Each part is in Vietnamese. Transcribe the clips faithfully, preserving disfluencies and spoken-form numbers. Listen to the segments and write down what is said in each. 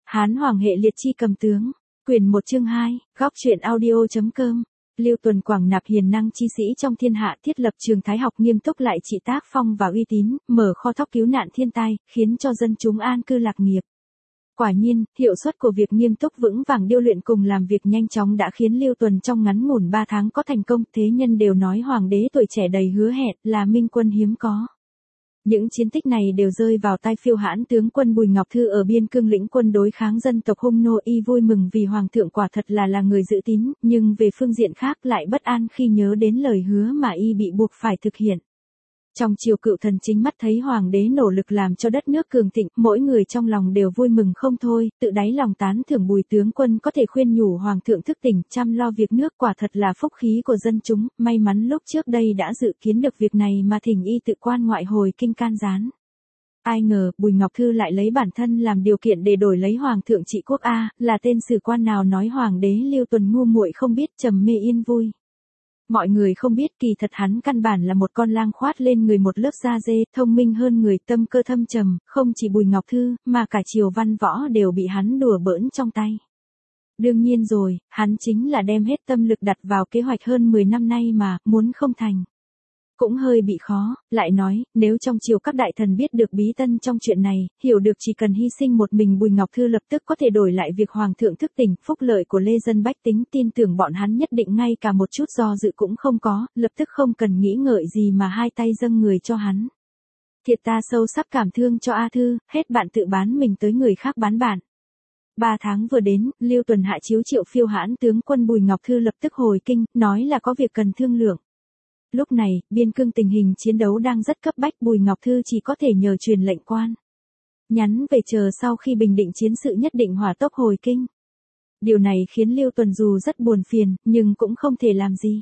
Hán Hoàng hệ liệt chi cầm tướng, quyển một chương hai, góc truyện audio.com. Lưu Tuần Quảng nạp hiền năng chi sĩ trong thiên hạ, thiết lập trường thái học nghiêm túc lại trị tác phong và uy tín, mở kho thóc cứu nạn thiên tai, khiến cho dân chúng an cư lạc nghiệp. Quả nhiên, hiệu suất của việc nghiêm túc vững vàng điêu luyện cùng làm việc nhanh chóng đã khiến Lưu Tuần trong ngắn ngủn ba tháng có thành công. Thế nhân đều nói hoàng đế tuổi trẻ đầy hứa hẹn, là minh quân hiếm có. Những chiến tích này đều rơi vào tay phiêu hãn tướng quân Bùi Ngọc Thư ở biên cương lĩnh quân đối kháng dân tộc Hung Nô. Y vui mừng vì hoàng thượng quả thật là là người giữ tín, nhưng về phương diện khác lại bất an khi nhớ đến lời hứa mà y bị buộc phải thực hiện. Trong triều cựu thần chính mắt thấy hoàng đế nỗ lực làm cho đất nước cường thịnh, mỗi người trong lòng đều vui mừng không thôi, tự đáy lòng tán thưởng Bùi tướng quân có thể khuyên nhủ hoàng thượng thức tỉnh, chăm lo việc nước, quả thật là phúc khí của dân chúng. May mắn lúc trước đây đã dự kiến được việc này mà thỉnh y tự quan ngoại hồi kinh can gián. Ai ngờ, Bùi Ngọc Thư lại lấy bản thân làm điều kiện để đổi lấy hoàng thượng trị quốc. A, là tên sử quan nào nói hoàng đế Lưu Tuần ngu muội không biết trầm mê yên vui. Mọi người không biết kỳ thật hắn căn bản là một con lang khoát lên người một lớp da dê, thông minh hơn người, tâm cơ thâm trầm, không chỉ Bùi Ngọc Thư, mà cả triều văn võ đều bị hắn đùa bỡn trong tay. Đương nhiên rồi, hắn chính là đem hết tâm lực đặt vào kế hoạch hơn mười năm nay mà, muốn không thành. Cũng hơi bị khó, lại nói, nếu trong triều các đại thần biết được bí tân trong chuyện này, hiểu được chỉ cần hy sinh một mình Bùi Ngọc Thư lập tức có thể đổi lại việc hoàng thượng thức tỉnh, phúc lợi của lê dân bách tính, tin tưởng bọn hắn nhất định ngay cả một chút do dự cũng không có, lập tức không cần nghĩ ngợi gì mà hai tay dâng người cho hắn. Thiệt ta sâu sắc cảm thương cho A Thư, hết bạn tự bán mình tới người khác bán bạn. Ba tháng vừa đến, Lưu Tuần hạ chiếu triệu phiêu hãn tướng quân Bùi Ngọc Thư lập tức hồi kinh, nói là có việc cần thương lượng. Lúc này, biên cương tình hình chiến đấu đang rất cấp bách, Bùi Ngọc Thư chỉ có thể nhờ truyền lệnh quan nhắn về chờ sau khi bình định chiến sự nhất định hỏa tốc hồi kinh. Điều này khiến Lưu Tuần dù rất buồn phiền, nhưng cũng không thể làm gì.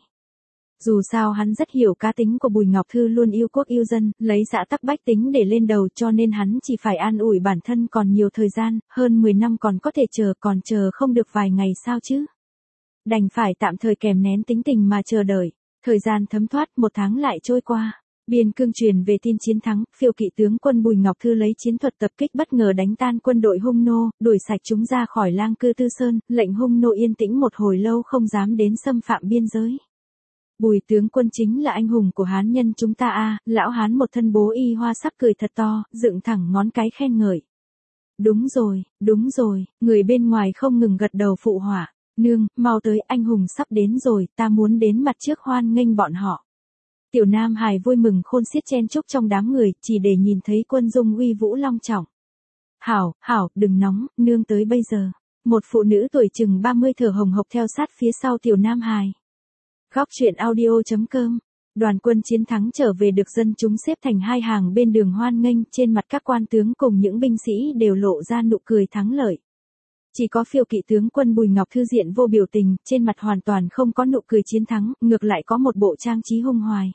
Dù sao hắn rất hiểu cá tính của Bùi Ngọc Thư luôn yêu quốc yêu dân, lấy xã tắc bách tính để lên đầu, cho nên hắn chỉ phải an ủi bản thân còn nhiều thời gian, hơn mười năm còn có thể chờ, còn chờ không được vài ngày sao chứ. Đành phải tạm thời kèm nén tính tình mà chờ đợi. Thời gian thấm thoát, một tháng lại trôi qua. Biên cương truyền về tin chiến thắng, phiêu kỵ tướng quân Bùi Ngọc Thư lấy chiến thuật tập kích bất ngờ đánh tan quân đội Hung Nô, đuổi sạch chúng ra khỏi lang cư Tư Sơn, lệnh Hung Nô yên tĩnh một hồi lâu không dám đến xâm phạm biên giới. Bùi tướng quân chính là anh hùng của Hán nhân chúng ta a. Lão Hán một thân bố y hoa sắc cười thật to, dựng thẳng ngón cái khen ngợi. Đúng rồi, đúng rồi, người bên ngoài không ngừng gật đầu phụ họa. Nương, mau tới, anh hùng sắp đến rồi, ta muốn đến mặt trước hoan nghênh bọn họ. Tiểu Nam Hải vui mừng khôn xiết chen chúc trong đám người, chỉ để nhìn thấy quân dung uy vũ long trọng. Hảo, hảo, đừng nóng, nương tới bây giờ. Một phụ nữ tuổi chừng ba mươi thở hồng hộc theo sát phía sau Tiểu Nam Hải. Góc truyện audio.com. Đoàn quân chiến thắng trở về được dân chúng xếp thành hai hàng bên đường hoan nghênh, trên mặt các quan tướng cùng những binh sĩ đều lộ ra nụ cười thắng lợi. Chỉ có phiêu kỵ tướng quân Bùi Ngọc Thư diện vô biểu tình, trên mặt hoàn toàn không có nụ cười chiến thắng, ngược lại có một bộ trang trí hung hoài.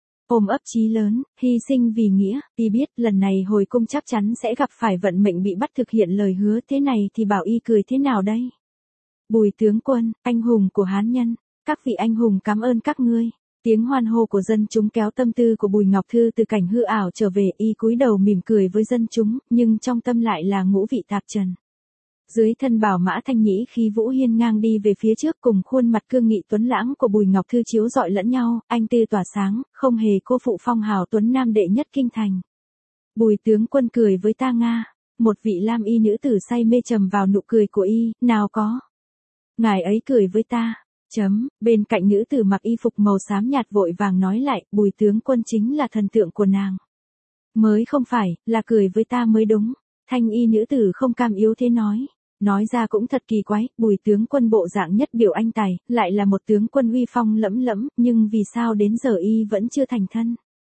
Ôm ấp chí lớn, hy sinh vì nghĩa, y biết lần này hồi cung chắc chắn sẽ gặp phải vận mệnh bị bắt thực hiện lời hứa, thế này thì bảo y cười thế nào đây? Bùi tướng quân, anh hùng của Hán nhân, các vị anh hùng cảm ơn các ngươi. Tiếng hoan hô của dân chúng kéo tâm tư của Bùi Ngọc Thư từ cảnh hư ảo trở về, y cúi đầu mỉm cười với dân chúng, nhưng trong tâm lại là ngũ vị tạp trần. Dưới thân bảo mã thanh nhĩ khí vũ hiên ngang đi về phía trước, cùng khuôn mặt cương nghị tuấn lãng của Bùi Ngọc Thư chiếu rọi lẫn nhau, anh tư tỏa sáng, không hề cô phụ phong hào tuấn nam đệ nhất kinh thành. Bùi tướng quân cười với ta nga. Một vị lam y nữ tử say mê trầm vào nụ cười của y, nào có. Ngài ấy cười với ta. Chấm, bên cạnh nữ tử mặc y phục màu xám nhạt vội vàng nói lại, Bùi tướng quân chính là thần tượng của nàng. Mới không phải, là cười với ta mới đúng. Thanh y nữ tử không cam yếu thế nói. Nói ra cũng thật kỳ quái, Bùi tướng quân bộ dạng nhất biểu anh tài, lại là một tướng quân uy phong lẫm lẫm, nhưng vì sao đến giờ y vẫn chưa thành thân?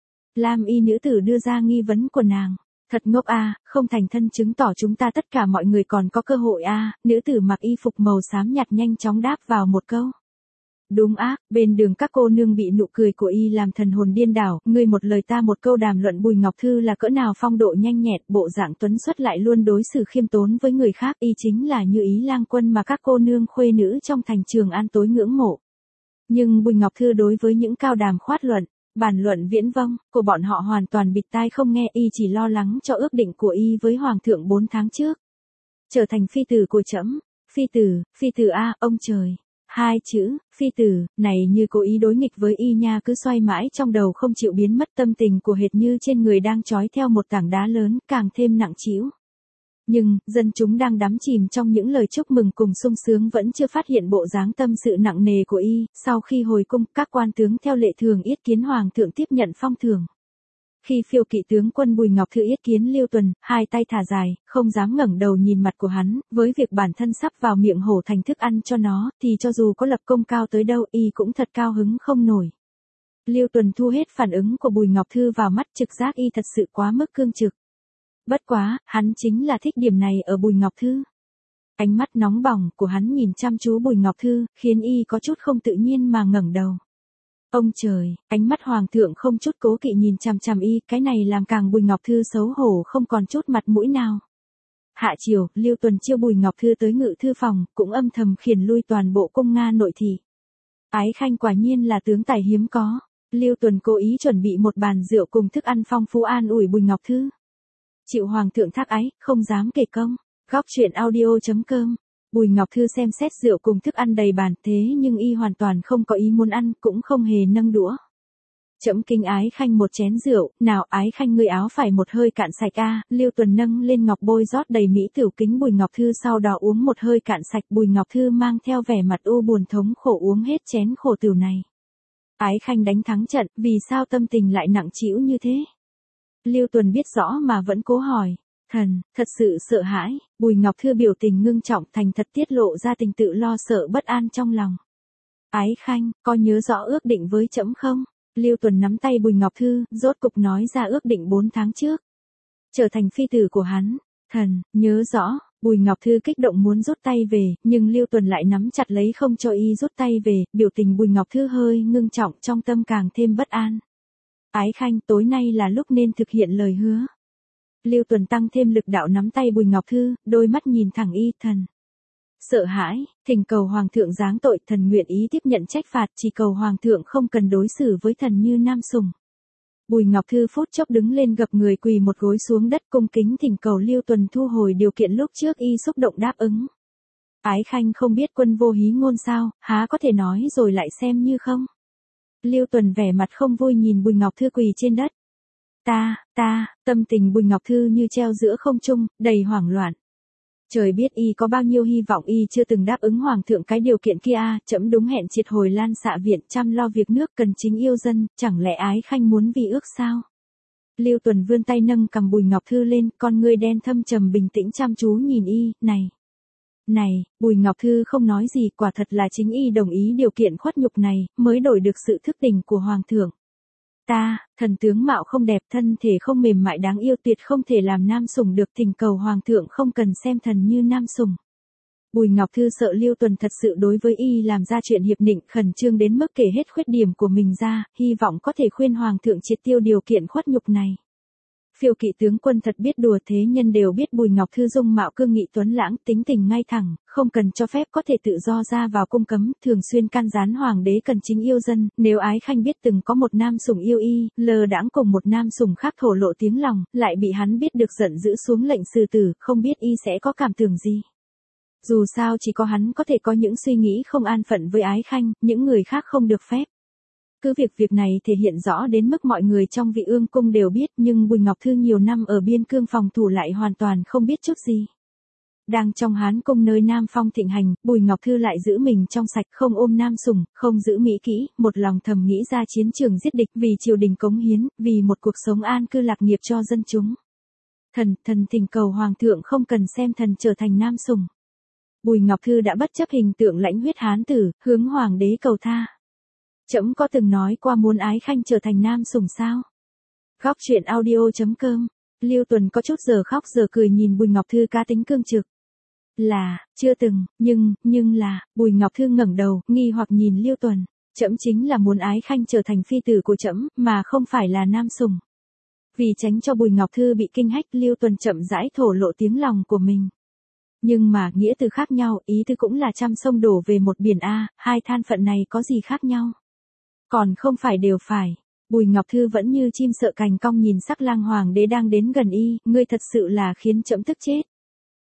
Lam y nữ tử đưa ra nghi vấn của nàng. Thật ngốc a, không thành thân chứng tỏ chúng ta tất cả mọi người còn có cơ hội a. Nữ tử mặc y phục màu xám nhạt nhanh chóng đáp vào một câu. Đúng ác, bên đường các cô nương bị nụ cười của y làm thần hồn điên đảo, ngươi một lời ta một câu đàm luận Bùi Ngọc Thư là cỡ nào phong độ nhanh nhẹn, bộ dạng tuấn xuất lại luôn đối xử khiêm tốn với người khác, y chính là như ý lang quân mà các cô nương khuê nữ trong thành Trường An tối ngưỡng mộ. Nhưng Bùi Ngọc Thư đối với những cao đàm khoát luận, bàn luận viễn vông của bọn họ hoàn toàn bịt tai không nghe, y chỉ lo lắng cho ước định của y với hoàng thượng bốn tháng trước. trở thành phi tử của trẫm. Phi tử, phi tử a, ông trời. Hai chữ, phi tử, này như cố ý đối nghịch với y nha, cứ xoay mãi trong đầu không chịu biến mất, tâm tình của hệt như trên người đang trói theo một tảng đá lớn, càng thêm nặng trĩu. Nhưng, dân chúng đang đắm chìm trong những lời chúc mừng cùng sung sướng vẫn chưa phát hiện bộ dáng tâm sự nặng nề của y. Sau khi hồi cung, các quan tướng theo lệ thường yết kiến hoàng thượng tiếp nhận phong thưởng. Khi phiêu kỵ tướng quân Bùi Ngọc Thư yết kiến Lưu Tuần, hai tay thả dài, không dám ngẩng đầu nhìn mặt của hắn, với việc bản thân sắp vào miệng hổ thành thức ăn cho nó, thì cho dù có lập công cao tới đâu y cũng thật cao hứng không nổi. Lưu Tuần thu hết phản ứng của Bùi Ngọc Thư vào mắt, trực giác y thật sự quá mức cương trực. Bất quá, hắn chính là thích điểm này ở Bùi Ngọc Thư. Ánh mắt nóng bỏng của hắn nhìn chăm chú Bùi Ngọc Thư, khiến y có chút không tự nhiên mà ngẩng đầu. Ông trời, ánh mắt hoàng thượng không chút cố kỵ nhìn chằm chằm y, cái này làm càng Bùi Ngọc Thư xấu hổ không còn chút mặt mũi nào. Hạ chiều, Lưu Tuần chiêu Bùi Ngọc Thư tới ngự thư phòng, cũng âm thầm khiển lui toàn bộ cung Nga nội thị. Ái Khanh quả nhiên là tướng tài hiếm có. Lưu Tuần cố ý chuẩn bị một bàn rượu cùng thức ăn phong phú an ủi Bùi Ngọc Thư. Chịu hoàng thượng thác ái, không dám kể công. Góc truyện audio chấm com. Bùi Ngọc Thư xem xét rượu cùng thức ăn đầy bàn, thế nhưng y hoàn toàn không có ý muốn ăn, cũng không hề nâng đũa. Trẫm kính Ái Khanh một chén rượu, nào Ái Khanh ngươi áo phải một hơi cạn sạch a. Lưu Tuần nâng lên ngọc bôi rót đầy mỹ tửu kính Bùi Ngọc Thư, sau đó uống một hơi cạn sạch. Bùi Ngọc Thư mang theo vẻ mặt u buồn thống khổ uống hết chén khổ tửu này. Ái Khanh đánh thắng trận, vì sao tâm tình lại nặng trĩu như thế? Lưu Tuần biết rõ mà vẫn cố hỏi. Thần, thật sự sợ hãi. Bùi Ngọc Thư biểu tình ngưng trọng, thành thật tiết lộ ra tình tự lo sợ bất an trong lòng. Ái Khanh, có nhớ rõ ước định với trẫm không? Lưu Tuần nắm tay Bùi Ngọc Thư, rốt cục nói ra ước định bốn tháng trước. Trở thành phi tử của hắn. Thần, nhớ rõ. Bùi Ngọc Thư kích động muốn rút tay về, nhưng Lưu Tuần lại nắm chặt lấy không cho y rút tay về, biểu tình Bùi Ngọc Thư hơi ngưng trọng, trong tâm càng thêm bất an. Ái Khanh, tối nay là lúc nên thực hiện lời hứa. Lưu Tuần tăng thêm lực đạo nắm tay Bùi Ngọc Thư, đôi mắt nhìn thẳng y. Thần sợ hãi, thỉnh cầu hoàng thượng giáng tội, thần nguyện ý tiếp nhận trách phạt, chỉ cầu hoàng thượng không cần đối xử với thần như nam sủng. Bùi Ngọc Thư phút chốc đứng lên gập người quỳ một gối xuống đất cung kính thỉnh cầu Lưu Tuần thu hồi điều kiện lúc trước, y xúc động đáp ứng. Ái Khanh không biết quân vô hí ngôn sao, há có thể nói rồi lại xem như không. Lưu Tuần vẻ mặt không vui nhìn Bùi Ngọc Thư quỳ trên đất. Ta, ta, tâm tình Bùi Ngọc Thư như treo giữa không trung, đầy hoảng loạn. Trời biết y có bao nhiêu hy vọng y chưa từng đáp ứng hoàng thượng cái điều kiện kia a, trẫm đúng hẹn triệt hồi Lan Xạ viện, chăm lo việc nước, cần chính yêu dân, chẳng lẽ Ái Khanh muốn vì ước sao? Lưu Tuần vươn tay nâng cầm Bùi Ngọc Thư lên, con ngươi đen thâm trầm bình tĩnh chăm chú nhìn y, này. Này, Bùi Ngọc Thư không nói gì, quả thật là chính y đồng ý điều kiện khuất nhục này, mới đổi được sự thức tỉnh của hoàng thượng. Ta, thần tướng mạo không đẹp, thân thể không mềm mại đáng yêu, tuyệt không thể làm nam sủng được, thỉnh cầu hoàng thượng không cần xem thần như nam sủng. Bùi Ngọc Thư sợ Lưu Tuần thật sự đối với y làm ra chuyện hiệp định, khẩn trương đến mức kể hết khuyết điểm của mình ra, hy vọng có thể khuyên hoàng thượng triệt tiêu điều kiện khuất nhục này. Phiêu kỵ tướng quân thật biết đùa, thế nhân đều biết Bùi Ngọc Thư dung mạo cương nghị tuấn lãng, tính tình ngay thẳng, không cần cho phép có thể tự do ra vào cung cấm, thường xuyên can gián hoàng đế cần chính yêu dân, nếu Ái Khanh biết từng có một nam sủng yêu y, lờ đãng cùng một nam sủng khác thổ lộ tiếng lòng, lại bị hắn biết được giận dữ xuống lệnh xử tử, không biết y sẽ có cảm tưởng gì. Dù sao chỉ có hắn có thể có những suy nghĩ không an phận với Ái Khanh, những người khác không được phép. Cứ việc việc này thể hiện rõ đến mức mọi người trong Vị Ương cung đều biết, nhưng Bùi Ngọc Thư nhiều năm ở biên cương phòng thủ lại hoàn toàn không biết chút gì. Đang trong Hán cung nơi Nam Phong thịnh hành, Bùi Ngọc Thư lại giữ mình trong sạch, không ôm nam sủng, không giữ mỹ kỹ, một lòng thầm nghĩ ra chiến trường giết địch, vì triều đình cống hiến, vì một cuộc sống an cư lạc nghiệp cho dân chúng. Thần, thần thỉnh cầu hoàng thượng không cần xem thần trở thành nam sủng. Bùi Ngọc Thư đã bất chấp hình tượng lãnh huyết Hán tử, hướng hoàng đế cầu tha. Trẫm có từng nói qua muốn Ái Khanh trở thành nam sủng sao? Góc truyện audio chấm com. Lưu Tuần có chút giờ khóc giờ cười nhìn Bùi Ngọc Thư cá tính cương trực. Là, chưa từng, nhưng, nhưng là, Bùi Ngọc Thư ngẩng đầu, nghi hoặc nhìn Lưu Tuần. Trẫm chính là muốn Ái Khanh trở thành phi tử của trẫm, mà không phải là nam sủng. Vì tránh cho Bùi Ngọc Thư bị kinh hách, Lưu Tuần chậm rãi thổ lộ tiếng lòng của mình. Nhưng mà, nghĩa từ khác nhau, ý tư cũng là trăm sông đổ về một biển A, hai than phận này có gì khác nhau? Còn không phải đều phải. Bùi Ngọc Thư vẫn như chim sợ cành cong nhìn sắc lang hoàng đế đang đến gần y, ngươi thật sự là khiến trẫm tức chết.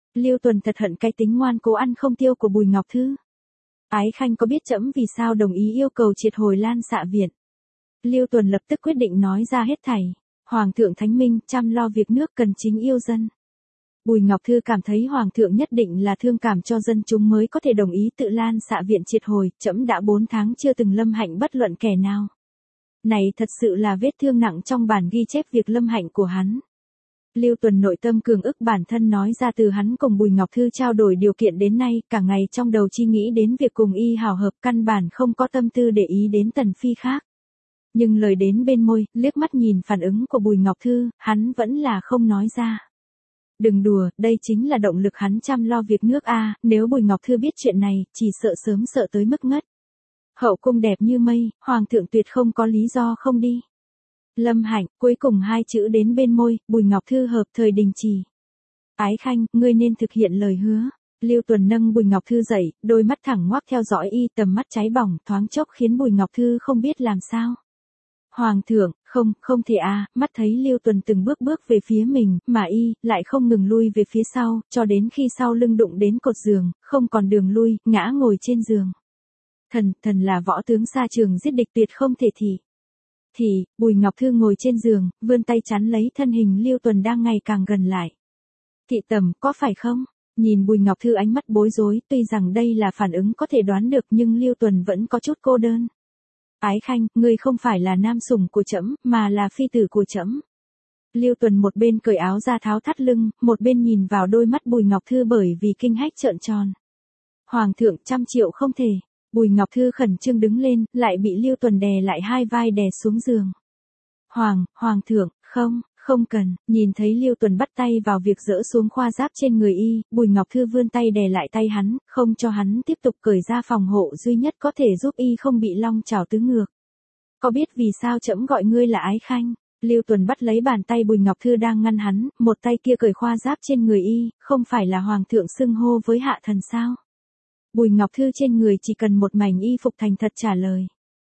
Lưu Tuần thật hận cái tính ngoan cố ăn không tiêu của Bùi Ngọc Thư. Ái Khanh có biết trẫm vì sao đồng ý yêu cầu triệt hồi Lan Xạ Viện? Lưu Tuần lập tức quyết định nói ra hết thảy. Hoàng thượng thánh minh, chăm lo việc nước cần chính yêu dân. Bùi Ngọc Thư cảm thấy Hoàng thượng nhất định là thương cảm cho dân chúng mới có thể đồng ý tự Lan Xạ Viện triệt hồi, trẫm đã bốn tháng chưa từng lâm hạnh bất luận kẻ nào. Này thật sự là vết thương nặng trong bản ghi chép việc lâm hạnh của hắn. Lưu Tuần nội tâm cường ức bản thân nói ra từ hắn cùng Bùi Ngọc Thư trao đổi điều kiện đến nay, cả ngày trong đầu chi nghĩ đến việc cùng y hào hợp, căn bản không có tâm tư để ý đến Tần Phi khác. Nhưng lời đến bên môi, liếc mắt nhìn phản ứng của Bùi Ngọc Thư, hắn vẫn là không nói ra. Đừng đùa, đây chính là động lực hắn chăm lo việc nước a, nếu Bùi Ngọc Thư biết chuyện này, chỉ sợ sớm sợ tới mức ngất. Hậu cung đẹp như mây, Hoàng thượng tuyệt không có lý do không đi. Lâm hạnh, cuối cùng hai chữ đến bên môi, Bùi Ngọc Thư hợp thời đình chỉ. Ái Khanh, ngươi nên thực hiện lời hứa. Lưu Tuần nâng Bùi Ngọc Thư dậy, đôi mắt thẳng ngoác theo dõi y, tầm mắt cháy bỏng, thoáng chốc khiến Bùi Ngọc Thư không biết làm sao. Hoàng thượng, không, không thể à, mắt thấy Lưu Tuần từng bước bước về phía mình, mà y, lại không ngừng lui về phía sau, cho đến khi sau lưng đụng đến cột giường, không còn đường lui, ngã ngồi trên giường. Thần, thần là võ tướng xa trường giết địch tuyệt không thể thì. Thì, Bùi Ngọc Thư ngồi trên giường, vươn tay chắn lấy thân hình Lưu Tuần đang ngày càng gần lại. Thị tầm, có phải không? Nhìn Bùi Ngọc Thư ánh mắt bối rối, tuy rằng đây là phản ứng có thể đoán được nhưng Lưu Tuần vẫn có chút cô đơn. Ái Khanh, ngươi không phải là nam sủng của trẫm, mà là phi tử của trẫm. Lưu Tuần một bên cởi áo ra tháo thắt lưng, một bên nhìn vào đôi mắt Bùi Ngọc Thư bởi vì kinh hách trợn tròn. Hoàng thượng, trăm triệu không thể. Bùi Ngọc Thư khẩn trương đứng lên, lại bị Lưu Tuần đè lại hai vai đè xuống giường. Hoàng, Hoàng thượng, không, không cần. Nhìn thấy Lưu Tuần bắt tay vào việc dỡ xuống khoa giáp trên người y, Bùi Ngọc Thư vươn tay đè lại tay hắn, không cho hắn tiếp tục cởi ra phòng hộ duy nhất có thể giúp y không bị long chảo tứ ngược. Có biết vì sao trẫm gọi ngươi là Ái Khanh? Lưu Tuần bắt lấy bàn tay Bùi Ngọc Thư đang ngăn hắn, một tay kia cởi khoa giáp trên người y, không phải là Hoàng thượng xưng hô với hạ thần sao? Bùi Ngọc Thư trên người chỉ cần một mảnh y phục thành thật trả lời.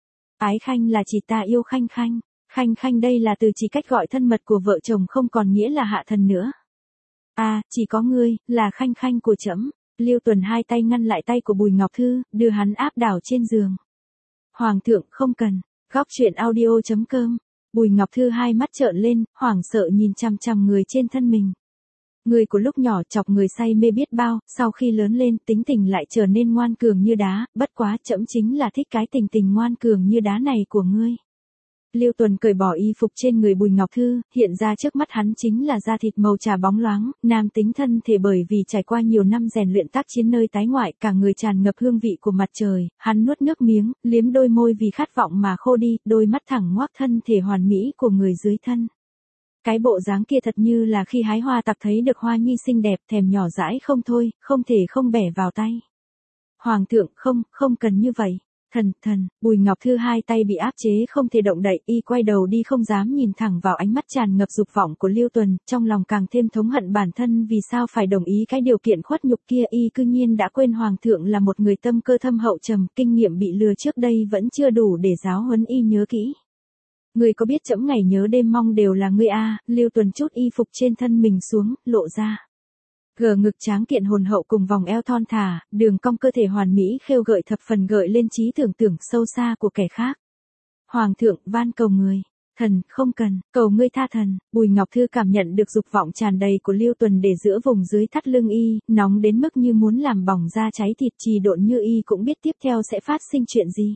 Ái Khanh là chỉ ta yêu Khanh Khanh. Khanh Khanh đây là từ chỉ cách gọi thân mật của vợ chồng không còn nghĩa là hạ thần nữa. À, chỉ có ngươi, là Khanh Khanh của trẫm. Lưu Tuần hai tay ngăn lại tay của Bùi Ngọc Thư, đưa hắn áp đảo trên giường. Hoàng thượng không cần. Góc truyện audio chấm com. Bùi Ngọc Thư hai mắt trợn lên, hoảng sợ nhìn chằm chằm người trên thân mình. Người của lúc nhỏ chọc người say mê biết bao, sau khi lớn lên tính tình lại trở nên ngoan cường như đá, bất quá trẫm chính là thích cái tình tình ngoan cường như đá này của ngươi. Lưu Tuần cởi bỏ y phục trên người Bùi Ngọc Thư, hiện ra trước mắt hắn chính là da thịt màu trà bóng loáng, nam tính thân thể bởi vì trải qua nhiều năm rèn luyện tác chiến nơi tái ngoại, cả người tràn ngập hương vị của mặt trời, hắn nuốt nước miếng, liếm đôi môi vì khát vọng mà khô đi, đôi mắt thẳng ngoác thân thể hoàn mỹ của người dưới thân. Cái bộ dáng kia thật như là khi hái hoa tặc thấy được hoa nhi xinh đẹp, thèm nhỏ dãi không thôi, không thể không bẻ vào tay. Hoàng thượng, không, không cần như vậy. Thần, thần, Bùi Ngọc Thư hai tay bị áp chế không thể động đậy, y quay đầu đi không dám nhìn thẳng vào ánh mắt tràn ngập dục vọng của Lưu Tuần, trong lòng càng thêm thống hận bản thân vì sao phải đồng ý cái điều kiện khuất nhục kia, y cư nhiên đã quên Hoàng thượng là một người tâm cơ thâm hậu trầm, kinh nghiệm bị lừa trước đây vẫn chưa đủ để giáo huấn y nhớ kỹ. Ngươi có biết trẫm ngày nhớ đêm mong đều là ngươi a? Lưu Tuần chút y phục trên thân mình xuống, lộ ra. Gờ ngực tráng kiện hồn hậu cùng vòng eo thon thả, đường cong cơ thể hoàn mỹ khêu gợi thập phần gợi lên trí tưởng tượng sâu xa của kẻ khác. Hoàng thượng, van cầu người. Thần, không cần, cầu ngươi tha thần. Bùi Ngọc Thư cảm nhận được dục vọng tràn đầy của Lưu Tuần để giữa vùng dưới thắt lưng y, nóng đến mức như muốn làm bỏng da cháy thịt, trì độn như y cũng biết tiếp theo sẽ phát sinh chuyện gì.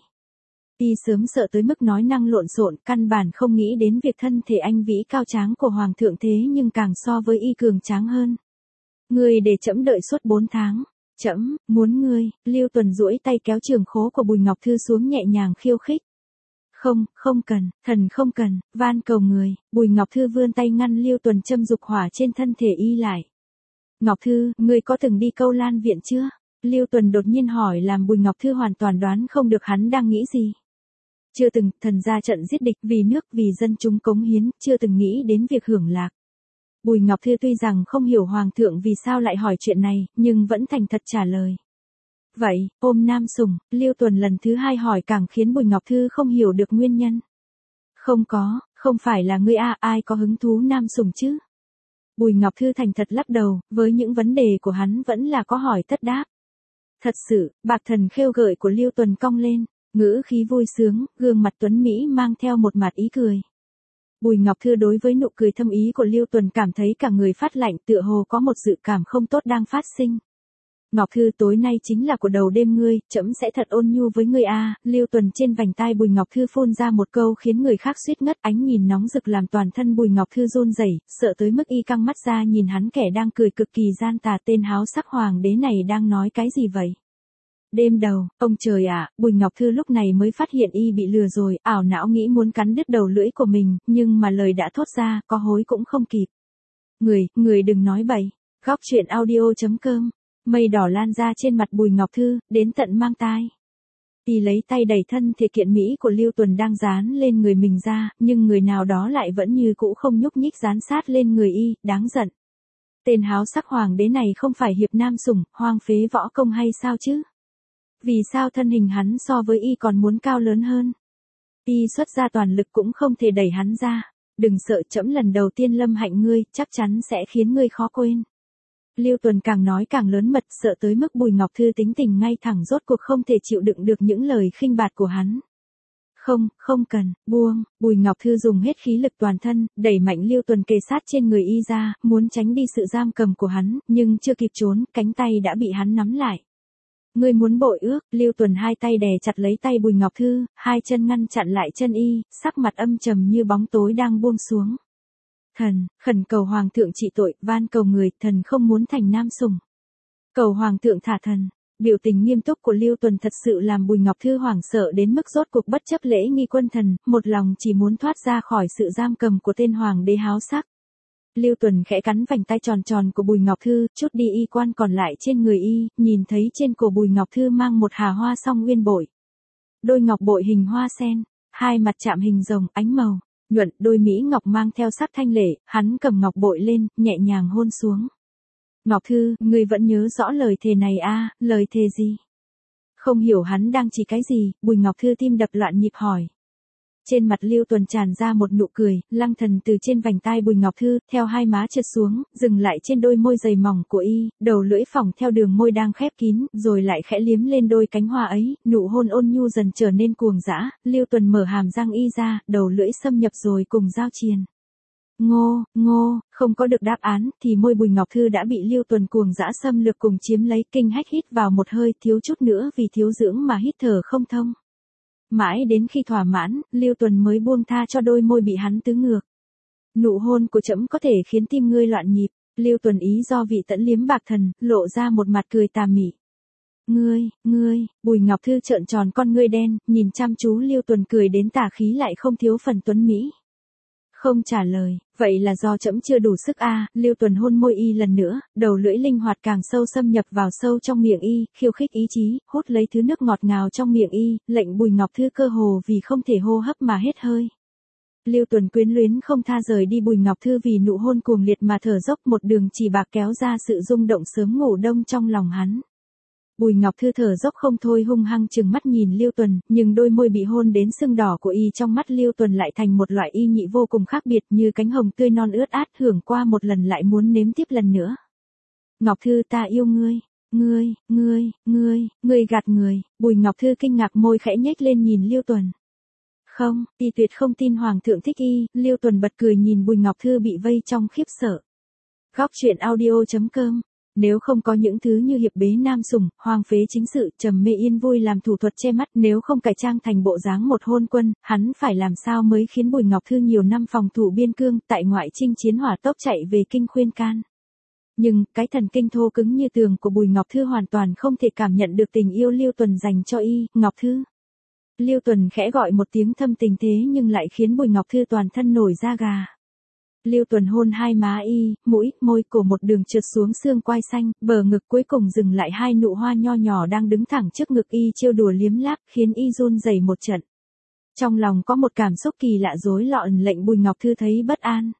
Y sớm sợ tới mức nói năng lộn xộn, căn bản không nghĩ đến việc thân thể anh vĩ cao tráng của Hoàng thượng thế nhưng càng so với y cường tráng hơn. Ngươi để trẫm đợi suốt bốn tháng. Trẫm, muốn ngươi. Lưu Tuần duỗi tay kéo trường khố của Bùi Ngọc Thư xuống nhẹ nhàng khiêu khích. Không, không cần, thần không cần, van cầu người. Bùi Ngọc Thư vươn tay ngăn Lưu Tuần châm dục hỏa trên thân thể y lại. Ngọc Thư, ngươi có từng đi Câu Lan viện chưa? Lưu Tuần đột nhiên hỏi làm Bùi Ngọc Thư hoàn toàn đoán không được hắn đang nghĩ gì. Chưa từng, thần ra trận giết địch vì nước vì dân chúng cống hiến, chưa từng nghĩ đến việc hưởng lạc. Bùi Ngọc Thư tuy rằng không hiểu Hoàng thượng vì sao lại hỏi chuyện này, nhưng vẫn thành thật trả lời. Vậy, ôm nam sủng, Lưu Tuần lần thứ hai hỏi càng khiến Bùi Ngọc Thư không hiểu được nguyên nhân. Không có, không phải là ngươi a, ai có hứng thú nam sủng chứ? Bùi Ngọc Thư thành thật lắc đầu, với những vấn đề của hắn vẫn là có hỏi tất đáp. Thật sự, bạc thần khêu gợi của Lưu Tuần cong lên, ngữ khí vui sướng, gương mặt tuấn Mỹ mang theo một mặt ý cười. Bùi Ngọc Thư đối với nụ cười thâm ý của Lưu Tuần cảm thấy cả người phát lạnh, tựa hồ có một dự cảm không tốt đang phát sinh. Ngọc Thư, tối nay chính là của đầu đêm ngươi, trẫm sẽ thật ôn nhu với ngươi a. Lưu Tuần trên vành tai Bùi Ngọc Thư phun ra một câu khiến người khác suýt ngất, ánh nhìn nóng rực làm toàn thân Bùi Ngọc Thư run rẩy, sợ tới mức y căng mắt ra nhìn hắn kẻ đang cười cực kỳ gian tà, tên háo sắc hoàng đế này đang nói cái gì vậy? Đêm đầu, ông trời ạ, Bùi Ngọc Thư lúc này mới phát hiện y bị lừa rồi, ảo não nghĩ muốn cắn đứt đầu lưỡi của mình, nhưng mà lời đã thốt ra, có hối cũng không kịp. Người, người đừng nói bậy. Góc truyện audio chấm com. Mây đỏ lan ra trên mặt Bùi Ngọc Thư, đến tận mang tai. Y lấy tay đẩy thân thể kiện Mỹ của Lưu Tuần đang dán lên người mình ra, nhưng người nào đó lại vẫn như cũ không nhúc nhích dán sát lên người y, đáng giận. Tên háo sắc hoàng đế này không phải hiệp nam sủng, hoang phế võ công hay sao chứ? Vì sao thân hình hắn so với y còn muốn cao lớn hơn? Y xuất ra toàn lực cũng không thể đẩy hắn ra. Đừng sợ, trẫm lần đầu tiên lâm hạnh ngươi, chắc chắn sẽ khiến ngươi khó quên. Lưu Tuần càng nói càng lớn mật, sợ tới mức Bùi Ngọc Thư tính tình ngay thẳng rốt cuộc không thể chịu đựng được những lời khinh bạt của hắn. Không, không cần, buông. Bùi Ngọc Thư dùng hết khí lực toàn thân, đẩy mạnh Lưu Tuần kề sát trên người y ra, muốn tránh đi sự giam cầm của hắn, nhưng chưa kịp trốn, cánh tay đã bị hắn nắm lại. Ngươi muốn bội ước? Lưu Tuần hai tay đè chặt lấy tay Bùi Ngọc Thư, hai chân ngăn chặn lại chân y, sắc mặt âm trầm như bóng tối đang buông xuống. Thần, khẩn cầu hoàng thượng trị tội, van cầu người, thần không muốn thành nam sủng. Cầu hoàng thượng thả thần. Biểu tình nghiêm túc của Lưu Tuần thật sự làm Bùi Ngọc Thư hoảng sợ đến mức rốt cuộc bất chấp lễ nghi quân thần, một lòng chỉ muốn thoát ra khỏi sự giam cầm của tên hoàng đế háo sắc. Lưu Tuần khẽ cắn vành tay tròn tròn của Bùi Ngọc Thư, chút đi y quan còn lại trên người y, nhìn thấy trên cổ Bùi Ngọc Thư mang một hà hoa song nguyên bội. Đôi ngọc bội hình hoa sen, hai mặt chạm hình rồng, ánh màu nhuận, đôi mỹ ngọc mang theo sắc thanh lệ, hắn cầm ngọc bội lên, nhẹ nhàng hôn xuống. Ngọc Thư, ngươi vẫn nhớ rõ lời thề này a? À, lời thề gì? Không hiểu hắn đang chỉ cái gì, Bùi Ngọc Thư tim đập loạn nhịp hỏi. Trên mặt Lưu Tuần tràn ra một nụ cười, lăng thần từ trên vành tai Bùi Ngọc Thư, theo hai má trượt xuống, dừng lại trên đôi môi dày mỏng của y, đầu lưỡi phỏng theo đường môi đang khép kín, rồi lại khẽ liếm lên đôi cánh hoa ấy, nụ hôn ôn nhu dần trở nên cuồng dã. Lưu Tuần mở hàm răng y ra, đầu lưỡi xâm nhập rồi cùng giao triền. Ngô, ngô, không có được đáp án, thì môi Bùi Ngọc Thư đã bị Lưu Tuần cuồng dã xâm lược cùng chiếm lấy, kinh hách hít vào một hơi, thiếu chút nữa vì thiếu dưỡng mà hít thở không thông. Mãi đến khi thỏa mãn, Lưu Tuần mới buông tha cho đôi môi bị hắn tứ ngược. Nụ hôn của trẫm có thể khiến tim ngươi loạn nhịp. Lưu Tuần ý do vị tẫn liếm bạc thần, lộ ra một mặt cười tà mị. Ngươi, ngươi, Bùi Ngọc Thư trợn tròn con ngươi đen, nhìn chăm chú Lưu Tuần cười đến tà khí lại không thiếu phần tuấn mỹ. Không trả lời, vậy là do trẫm chưa đủ sức a. À, Lưu Tuần hôn môi y lần nữa, đầu lưỡi linh hoạt càng sâu xâm nhập vào sâu trong miệng y, khiêu khích ý chí, hút lấy thứ nước ngọt ngào trong miệng y, lệnh Bùi Ngọc Thư cơ hồ vì không thể hô hấp mà hết hơi. Lưu Tuần quyến luyến không tha rời đi Bùi Ngọc Thư vì nụ hôn cuồng liệt mà thở dốc, một đường chỉ bạc kéo ra sự rung động sớm ngủ đông trong lòng hắn. Bùi Ngọc Thư thở dốc không thôi, hung hăng trừng mắt nhìn Lưu Tuần, nhưng đôi môi bị hôn đến sưng đỏ của y trong mắt Lưu Tuần lại thành một loại y nhị vô cùng khác biệt, như cánh hồng tươi non ướt át, hưởng qua một lần lại muốn nếm tiếp lần nữa. Ngọc Thư, ta yêu ngươi, ngươi, ngươi, ngươi, ngươi gạt người. Bùi Ngọc Thư kinh ngạc, môi khẽ nhếch lên nhìn Lưu Tuần. Không, y tuyệt không tin hoàng thượng thích y. Lưu Tuần bật cười nhìn Bùi Ngọc Thư bị vây trong khiếp sợ. Góc truyện audio chấm com. Nếu không có những thứ như hiệp bế nam sủng, hoang phế chính sự, trầm mê yên vui làm thủ thuật che mắt, nếu không cải trang thành bộ dáng một hôn quân, hắn phải làm sao mới khiến Bùi Ngọc Thư nhiều năm phòng thủ biên cương, tại ngoại chinh chiến hỏa tốc chạy về kinh khuyên can. Nhưng, cái thần kinh thô cứng như tường của Bùi Ngọc Thư hoàn toàn không thể cảm nhận được tình yêu Lưu Tuần dành cho y. Ngọc Thư. Lưu Tuần khẽ gọi một tiếng thâm tình thế nhưng lại khiến Bùi Ngọc Thư toàn thân nổi da gà. Lưu Tuần hôn hai má y, mũi, môi, cổ một đường trượt xuống xương quai xanh, bờ ngực, cuối cùng dừng lại hai nụ hoa nho nhỏ đang đứng thẳng trước ngực y, trêu đùa liếm láp, khiến y run rẩy một trận. Trong lòng có một cảm xúc kỳ lạ rối loạn, lệnh Bùi Ngọc Thư thấy bất an.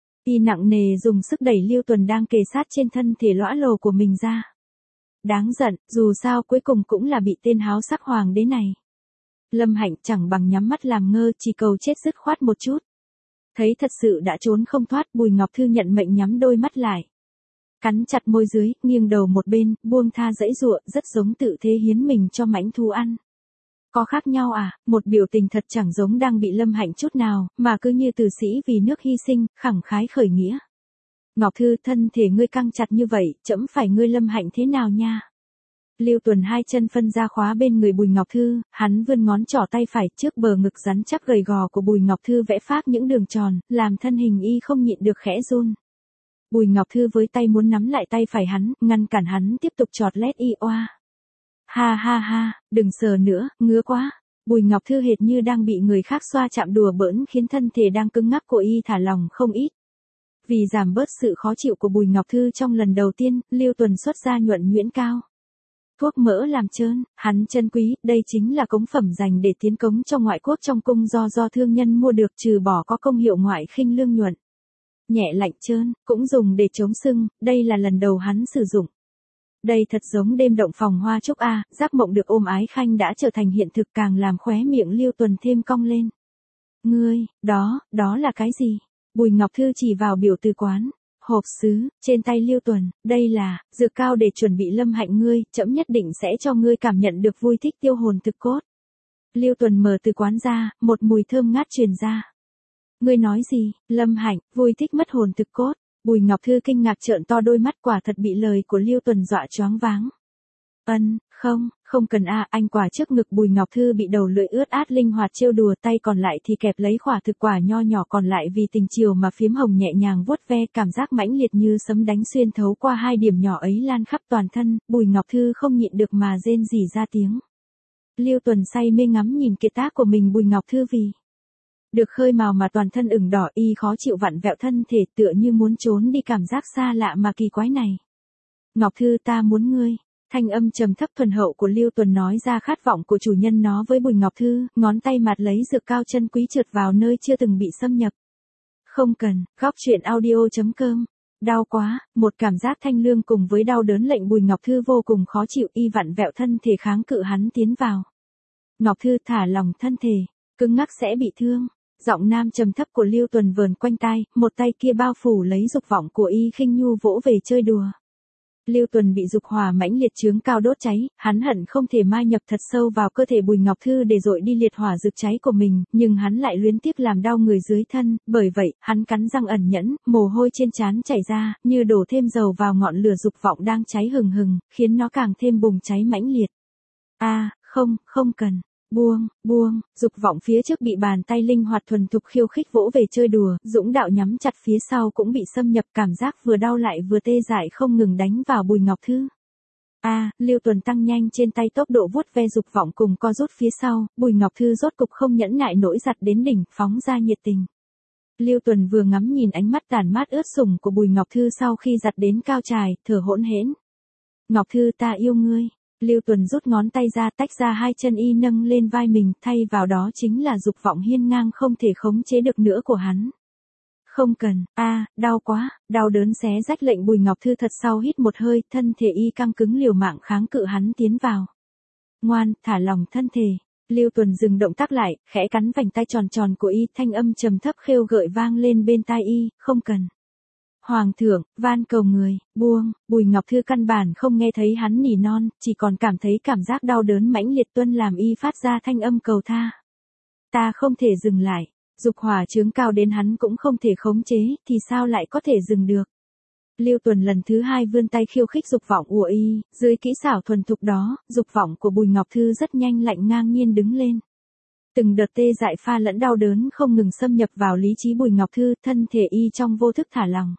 Y nặng nề dùng sức đẩy Lưu Tuần đang kề sát trên thân thể lõa lồ của mình ra. Đáng giận, dù sao cuối cùng cũng là bị tên háo sắc hoàng đế này. Lâm Hạnh chẳng bằng nhắm mắt làm ngơ, chỉ cầu chết dứt khoát một chút. Thấy thật sự đã trốn không thoát, Bùi Ngọc Thư nhận mệnh nhắm đôi mắt lại. Cắn chặt môi dưới, nghiêng đầu một bên, buông tha giãy giụa, rất giống tự thế hiến mình cho mãnh thú ăn. Có khác nhau à, một biểu tình thật chẳng giống đang bị Lâm Hạnh chút nào, mà cứ như tử sĩ vì nước hy sinh, khẳng khái khởi nghĩa. Ngọc Thư, thân thể ngươi căng chặt như vậy, trẫm phải ngươi Lâm Hạnh thế nào nha? Lưu Tuần hai chân phân ra khóa bên người Bùi Ngọc Thư, hắn vươn ngón trỏ tay phải trước bờ ngực rắn chắc gầy gò của Bùi Ngọc Thư vẽ phác những đường tròn, làm thân hình y không nhịn được khẽ run. Bùi Ngọc Thư với tay muốn nắm lại tay phải hắn, ngăn cản hắn tiếp tục chọt lét y oa. Ha ha ha, đừng sờ nữa, ngứa quá. Bùi Ngọc Thư hệt như đang bị người khác xoa chạm đùa bỡn khiến thân thể đang cứng ngắc của y thả lòng không ít. Vì giảm bớt sự khó chịu của Bùi Ngọc Thư trong lần đầu tiên, Lưu Tuần xuất ra nhuận nhuyễn cao. Thuốc mỡ làm trơn, hắn chân quý, đây chính là cống phẩm dành để tiến cống cho ngoại quốc trong cung do do thương nhân mua được, trừ bỏ có công hiệu ngoại khinh lương nhuận. Nhẹ lạnh trơn, cũng dùng để chống sưng, đây là lần đầu hắn sử dụng. Đây thật giống đêm động phòng hoa trúc a, giấc mộng được ôm ái khanh đã trở thành hiện thực, càng làm khóe miệng Lưu Tuần thêm cong lên. Ngươi, đó, đó là cái gì? Bùi Ngọc Thư chỉ vào biểu từ quán. Hộp sứ, trên tay Lưu Tuần, đây là, dược cao để chuẩn bị Lâm Hạnh ngươi, trẫm nhất định sẽ cho ngươi cảm nhận được vui thích tiêu hồn thực cốt. Lưu Tuần mở từ quán ra, một mùi thơm ngát truyền ra. Ngươi nói gì, Lâm Hạnh, vui thích mất hồn thực cốt? Bùi Ngọc Thư kinh ngạc trợn to đôi mắt, quả thật bị lời của Lưu Tuần dọa choáng váng. Ân, không, không cần a, à, anh quả trước ngực Bùi Ngọc Thư bị đầu lưỡi ướt át linh hoạt trêu đùa, tay còn lại thì kẹp lấy khỏa thực quả nho nhỏ còn lại vì tình chiều mà phiếm hồng nhẹ nhàng vuốt ve, cảm giác mãnh liệt như sấm đánh xuyên thấu qua hai điểm nhỏ ấy lan khắp toàn thân, Bùi Ngọc Thư không nhịn được mà rên rỉ ra tiếng. Lưu Tuần say mê ngắm nhìn kiệt tác của mình. Bùi Ngọc Thư vì được khơi mào mà toàn thân ửng đỏ, y khó chịu vặn vẹo thân thể, tựa như muốn trốn đi cảm giác xa lạ mà kỳ quái này. Ngọc Thư, ta muốn ngươi. Thanh âm trầm thấp thuần hậu của Lưu Tuần nói ra khát vọng của chủ nhân nó với Bùi Ngọc Thư, ngón tay mạt lấy dược cao chân quý trượt vào nơi chưa từng bị xâm nhập. Không cần, góc truyện audio chấm com. Đau quá, một cảm giác thanh lương cùng với đau đớn lệnh Bùi Ngọc Thư vô cùng khó chịu, y vặn vẹo thân thể kháng cự hắn tiến vào. Ngọc Thư, thả lòng thân thể, cứng ngắc sẽ bị thương. Giọng nam trầm thấp của Lưu Tuần vờn quanh tai, một tay kia bao phủ lấy dục vọng của y khinh nhu vỗ về chơi đùa. Lưu Tuần bị dục hỏa mãnh liệt chướng cao đốt cháy, hắn hận không thể mai nhập thật sâu vào cơ thể Bùi Ngọc Thư để dội đi liệt hỏa rực cháy của mình, nhưng hắn lại luyến tiếc làm đau người dưới thân, bởi vậy, hắn cắn răng ẩn nhẫn, mồ hôi trên trán chảy ra, như đổ thêm dầu vào ngọn lửa dục vọng đang cháy hừng hừng, khiến nó càng thêm bùng cháy mãnh liệt. A, à, không, không cần. Buông, buông, dục vọng phía trước bị bàn tay linh hoạt thuần thục khiêu khích vỗ về chơi đùa, dũng đạo nhắm chặt phía sau cũng bị xâm nhập, cảm giác vừa đau lại vừa tê dại không ngừng đánh vào Bùi Ngọc Thư. A, à, Lưu Tuần tăng nhanh trên tay tốc độ vuốt ve dục vọng cùng co rút phía sau, Bùi Ngọc Thư rốt cục không nhẫn nại nỗi giặt đến đỉnh, phóng ra nhiệt tình. Lưu Tuần vừa ngắm nhìn ánh mắt tàn mát ướt sũng của Bùi Ngọc Thư sau khi giặt đến cao trài, thở hỗn hển. Ngọc Thư, ta yêu ngươi. Lưu Tuần rút ngón tay ra, tách ra hai chân y nâng lên vai mình, thay vào đó chính là dục vọng hiên ngang không thể khống chế được nữa của hắn. Không cần, a, à, đau quá, đau đớn xé rách lệnh Bùi Ngọc Thư thật sâu hít một hơi, thân thể y căng cứng liều mạng kháng cự hắn tiến vào. Ngoan, thả lòng thân thể. Lưu Tuần dừng động tác lại, khẽ cắn vành tay tròn tròn của y, thanh âm trầm thấp khêu gợi vang lên bên tai y, không cần. Hoàng thượng, van cầu người, buông. Bùi Ngọc Thư căn bản không nghe thấy hắn nỉ non, chỉ còn cảm thấy cảm giác đau đớn mãnh liệt tuôn làm y phát ra thanh âm cầu tha. Ta không thể dừng lại, dục hỏa chướng cao đến hắn cũng không thể khống chế, thì sao lại có thể dừng được. Lưu Tuần lần thứ hai vươn tay khiêu khích dục vọng của y, dưới kỹ xảo thuần thục đó, dục vọng của Bùi Ngọc Thư rất nhanh lạnh ngang nhiên đứng lên. Từng đợt tê dại pha lẫn đau đớn không ngừng xâm nhập vào lý trí Bùi Ngọc Thư, thân thể y trong vô thức thả lỏng.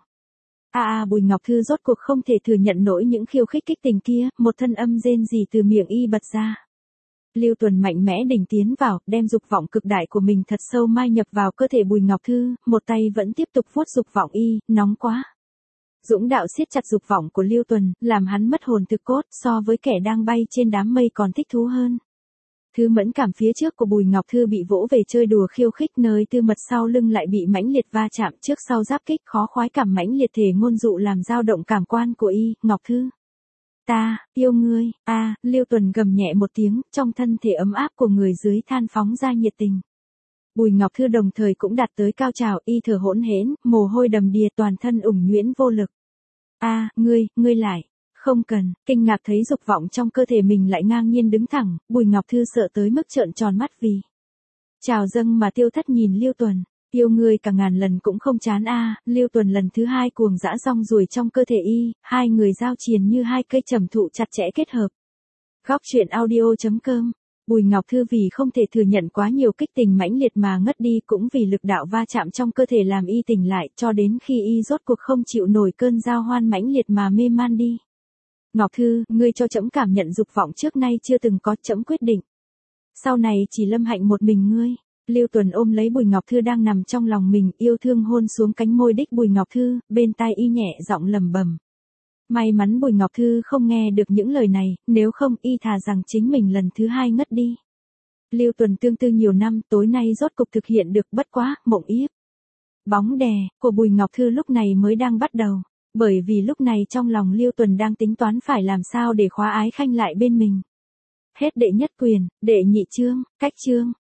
A a, Bùi Ngọc Thư rốt cuộc không thể thừa nhận nổi những khiêu khích kích tình kia, một thân âm rên rỉ từ miệng y bật ra. Lưu Tuần mạnh mẽ đỉnh tiến vào, đem dục vọng cực đại của mình thật sâu mai nhập vào cơ thể Bùi Ngọc Thư, một tay vẫn tiếp tục vuốt dục vọng y, nóng quá. Dũng đạo siết chặt dục vọng của Lưu Tuần, làm hắn mất hồn thực cốt, so với kẻ đang bay trên đám mây còn thích thú hơn. Thứ mẫn cảm phía trước của Bùi Ngọc Thư bị vỗ về chơi đùa khiêu khích, nơi tư mật sau lưng lại bị mãnh liệt va chạm, trước sau giáp kích, khó khoái cảm mãnh liệt thể ngôn dụ làm dao động cảm quan của y. Ngọc Thư, ta yêu ngươi. A, à, Lưu Tuần gầm nhẹ một tiếng, trong thân thể ấm áp của người dưới than phóng ra nhiệt tình. Bùi Ngọc Thư đồng thời cũng đạt tới cao trào, y thở hỗn hển, mồ hôi đầm đìa, toàn thân ủng nhuyễn vô lực. A, ngươi, ngươi lại. Không cần, kinh ngạc thấy dục vọng trong cơ thể mình lại ngang nhiên đứng thẳng, Bùi Ngọc Thư sợ tới mức trợn tròn mắt vì trào dâng mà tiêu thất nhìn Lưu Tuần. Yêu ngươi cả ngàn lần cũng không chán a. Lưu Tuần lần thứ hai cuồng dã rong ruổi trong cơ thể y, hai người giao triền như hai cây trầm thụ chặt chẽ kết hợp. Góc truyện audio chấm com. Bùi Ngọc Thư vì không thể thừa nhận quá nhiều kích tình mãnh liệt mà ngất đi, cũng vì lực đạo va chạm trong cơ thể làm y tỉnh lại, cho đến khi y rốt cuộc không chịu nổi cơn giao hoan mãnh liệt mà mê man đi. Ngọc Thư, ngươi cho trẫm cảm nhận dục vọng trước nay chưa từng có, trẫm quyết định. Sau này chỉ lâm hạnh một mình ngươi. Lưu Tuần ôm lấy Bùi Ngọc Thư đang nằm trong lòng mình, yêu thương hôn xuống cánh môi đích Bùi Ngọc Thư, bên tai y nhẹ giọng lẩm bẩm. May mắn Bùi Ngọc Thư không nghe được những lời này, nếu không y thà rằng chính mình lần thứ hai ngất đi. Lưu Tuần tương tư nhiều năm, tối nay rốt cục thực hiện được, bất quá, mộng yếp. Bóng đè của Bùi Ngọc Thư lúc này mới đang bắt đầu, bởi vì lúc này trong lòng Lưu Tuần đang tính toán phải làm sao để khóa Ái Khanh lại bên mình. Hết đệ nhất quyền, đệ nhị chương, cách chương.